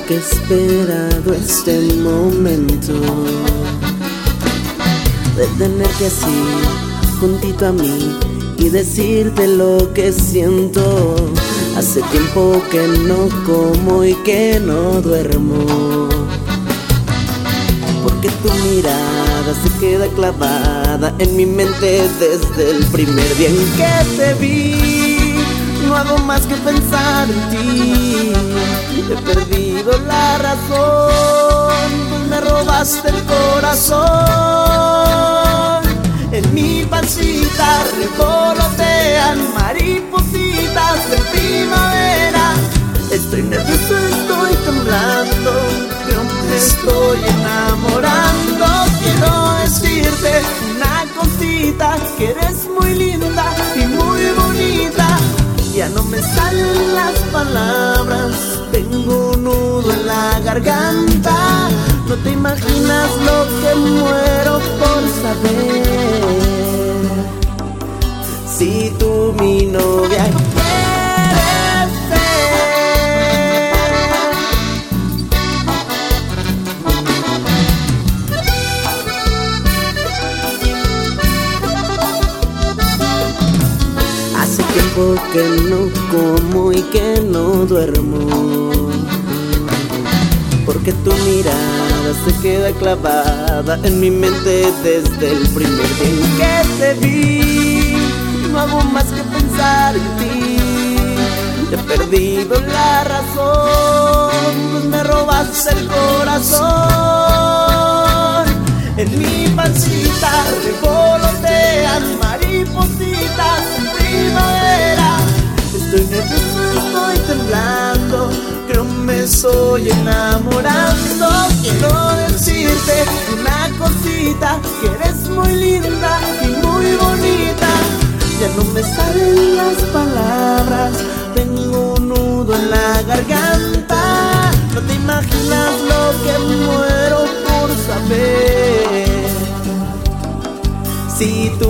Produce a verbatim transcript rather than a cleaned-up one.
que he esperado este momento de tenerte así, juntito a mí, y decirte lo que siento. Hace tiempo que no como y que no duermo, porque tu mirada se queda clavada en mi mente desde el primer día en que te vi. No hago más que pensar en ti, he perdido la razón, pues me robaste el corazón. En mi pancita revolotean maripositas de primavera. Estoy nervioso, estoy temblando, creo que me estoy enamorando. Quiero decirte una cosita, que eres muy linda y muy bonita. Ya no me salen las palabras, tengo un nudo en la garganta. No te imaginas lo que muero por saber si tú mi novia quieres ser. Hace tiempo que no como y que no duermo, porque tu mirada se queda clavada en mi mente desde el primer día en que te vi. No hago más que pensar en ti, he perdido la razón, pues me robaste el corazón. En mi pancita revolotean maripositas en primavera. Estoy nervioso, estoy temblando, creo me estoy enamorando. Quiero decirte una cosita, que eres muy linda y muy bonita. Ya no me salen las palabras, tengo un nudo en la garganta. No te imaginas lo que muero por saber si tú